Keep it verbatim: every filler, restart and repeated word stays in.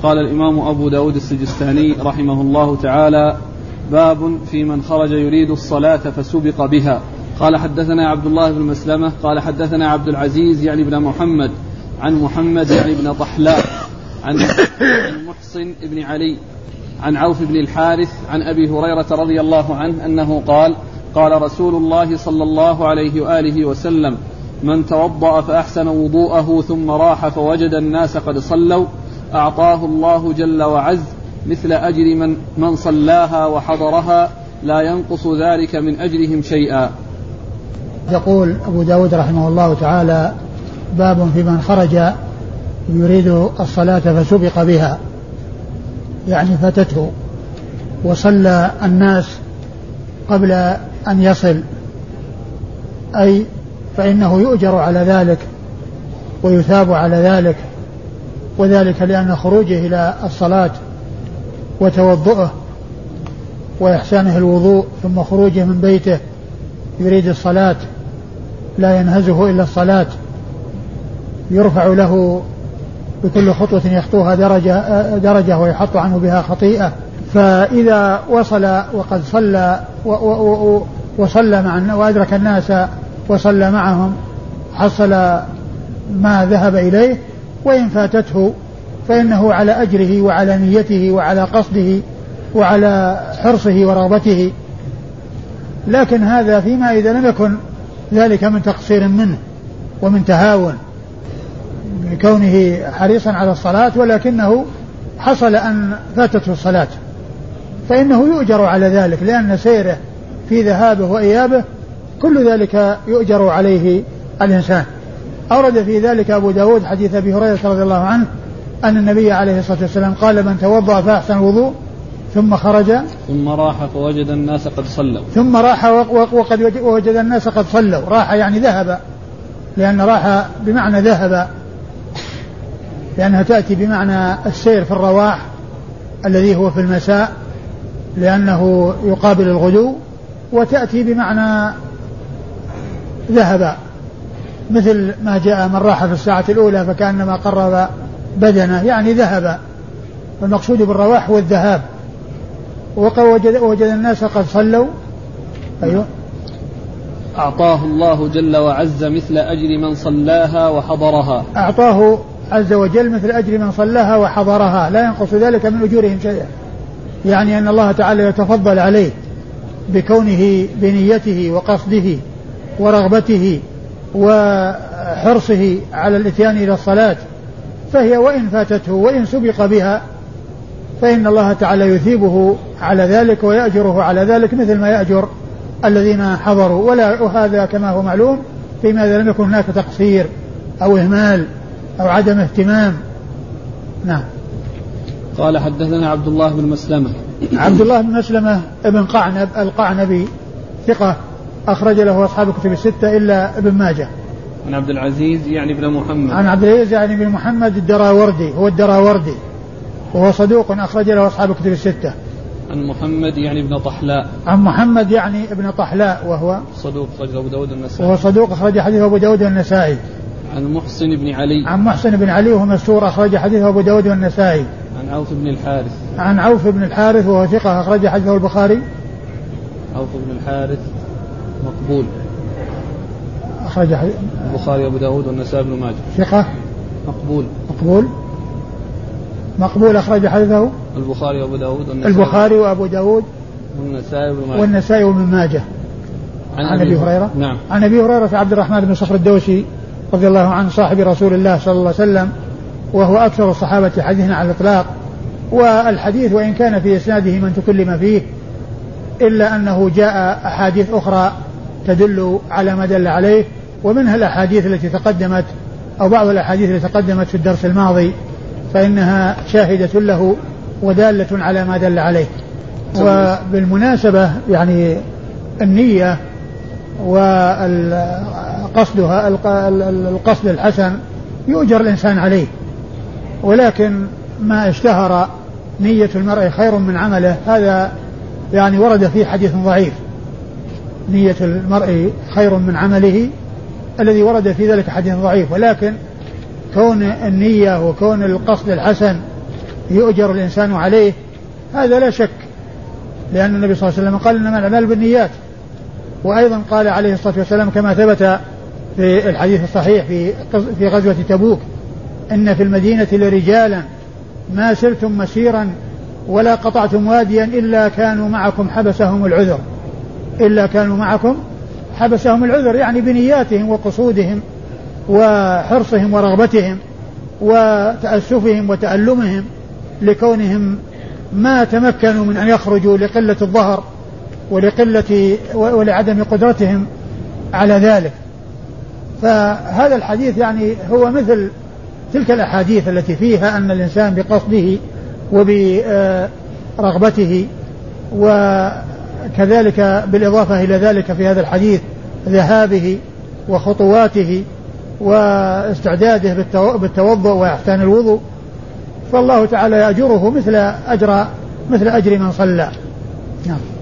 قال الإمام أبو داود السجستاني رحمه الله تعالى: باب في من خرج يريد الصلاة فسبق بها. قال حدثنا عبد الله بن مسلمة قال حدثنا عبد العزيز يعني بن محمد عن محمد يعني بن طحلاء عن محصن بن علي عن عوف بن الحارث عن أبي هريرة رضي الله عنه أنه قال: قال رسول الله صلى الله عليه وآله وسلم: من توضأ فأحسن وضوءه ثم راح فوجد الناس قد صلوا أعطاه الله جل وعز مثل أجر من, من صلاها وحضرها لا ينقص ذلك من أجرهم شيئا. يقول أبو داود رحمه الله تعالى: باب في من خرج يريد الصلاة فسبق بها، يعني فاتته وصلى الناس قبل أن يصل، أي فإنه يؤجر على ذلك ويثاب على ذلك، وذلك لأن خروجه إلى الصلاة وتوضؤه وإحسانه الوضوء ثم خروجه من بيته يريد الصلاة لا ينهزه إلا الصلاة يرفع له بكل خطوة يخطوها درجة, درجة ويحط عنه بها خطيئة. فإذا وصل وقد صلى وصلى مع وأدرك الناس وصلى معهم حصل ما ذهب إليه، وإن فاتته فإنه على أجره وعلى نيته وعلى قصده وعلى حرصه ورغبته، لكن هذا فيما إذا لم يكن ذلك من تقصير منه ومن تهاون كونه حريصا على الصلاة، ولكنه حصل أن فاتته الصلاة فإنه يؤجر على ذلك، لأن سيره في ذهابه وإيابه كل ذلك يؤجر عليه الإنسان. أورد في ذلك أبو داود حديث أبي هريرة رضي الله عنه أن النبي عليه الصلاة والسلام قال: من توضأ فأحسن الوضوء ثم خرج ثم راح فوجد الناس قد صلوا ثم راح وقد وجد الناس قد صلوا. راح يعني ذهب، لأن راح بمعنى ذهب، لأنها تأتي بمعنى السير في الرواح الذي هو في المساء لأنه يقابل الغدو، وتأتي بمعنى ذهب، مثل ما جاء من راح في الساعة الأولى فكأنما قرب بدنه، يعني ذهب. والمقصود بالرواح هو الذهاب. ووجد وجد الناس قد صلوا. أيوه. أعطاه الله جل وعز مثل أجر من صلاها وحضرها. أعطاه عز وجل مثل أجر من صلاها وحضرها لا ينقص ذلك من أجورهم شيئا، يعني أن الله تعالى يتفضل عليه بكونه بنيته وقصده ورغبته وحرصه على الاتيان إلى الصلاة، فهي وإن فاتته وإن سبق بها فإن الله تعالى يثيبه على ذلك ويأجره على ذلك مثل ما يأجر الذين حضروا. ولا وهذا كما هو معلوم فيما إذا لم يكن هناك تقصير أو إهمال أو عدم اهتمام. نعم. قال حدثنا عبد الله بن مسلمة. عبد الله بن مسلمة ابن قعنب القعنبي ثقة أخرج له أصحاب الكتب الستة إلا ابن ماجه. عن عبد العزيز يعني بن محمد. عن عبد العزيز يعني بن محمد الدراوردي، هو الدراوردي وهو صدوق أخرج له أصحاب الكتب الستة. عن محمد يعني ابن طحلاء. عن محمد يعني ابن طحلاء وهو صدوق أخرج أبو داود والنسائي. وهو صدوق أخرج حديثه أبو داود والنسائي. عن محسن بن علي. عن محسن بن علي وهو مستور أخرج حديثه أبو داود والنسائي. عن عوف بن الحارث. عن عوف بن الحارث وهو ثقة أخرج حديثه البخاري. عوف بن الحارث مقبول أخرج البخاري وأبو داود والنسائي بن ماجه. ثقة مقبول مقبول مقبول أخرج حديثه البخاري وأبو داود والنسائي. البخاري وأبو داود والنسائي بن ماجه. والنسائي وابن ماجه. عن, عن أبي هريرة. نعم. عن أبي هريرة عبد الرحمن بن صخر الدوسي رضي الله عنه صاحب رسول الله صلى الله عليه وسلم، وهو أكثر الصحابة حديثا على الإطلاق. والحديث وإن كان في إسناده من تكلم فيه إلا أنه جاء أحاديث أخرى تدل على ما دل عليه، ومنها الأحاديث التي تقدمت أو بعض الأحاديث التي تقدمت في الدرس الماضي فإنها شاهدة له ودالة على ما دل عليه. وبالمناسبة يعني النية وقصدها القصد الحسن يؤجر الإنسان عليه، ولكن ما اشتهر نية المرء خير من عمله هذا يعني ورد فيه حديث ضعيف. نية المرء خير من عمله الذي ورد في ذلك حديث ضعيف، ولكن كون النية وكون القصد الحسن يؤجر الإنسان عليه، هذا لا شك، لأن النبي صلى الله عليه وسلم قال إنما الأعمال بالنيات. وأيضا قال عليه الصلاة والسلام كما ثبت في الحديث الصحيح في في غزوة تبوك: إن في المدينة لرجالا ما سرتم مسيرا ولا قطعتم واديا إلا كانوا معكم حبسهم العذر إلا كانوا معكم حبسهم العذر، يعني بنياتهم وقصودهم وحرصهم ورغبتهم وتأسفهم وتألمهم لكونهم ما تمكنوا من أن يخرجوا لقلة الظهر ولقلة ولعدم قدرتهم على ذلك. فهذا الحديث يعني هو مثل تلك الأحاديث التي فيها أن الإنسان بقصده وبرغبته، وكذلك بالإضافة إلى ذلك في هذا الحديث ذهابه وخطواته واستعداده بالتوضؤ وإحسان الوضوء، فالله تعالى يأجره مثل أجر مثل أجر من صلى. نعم.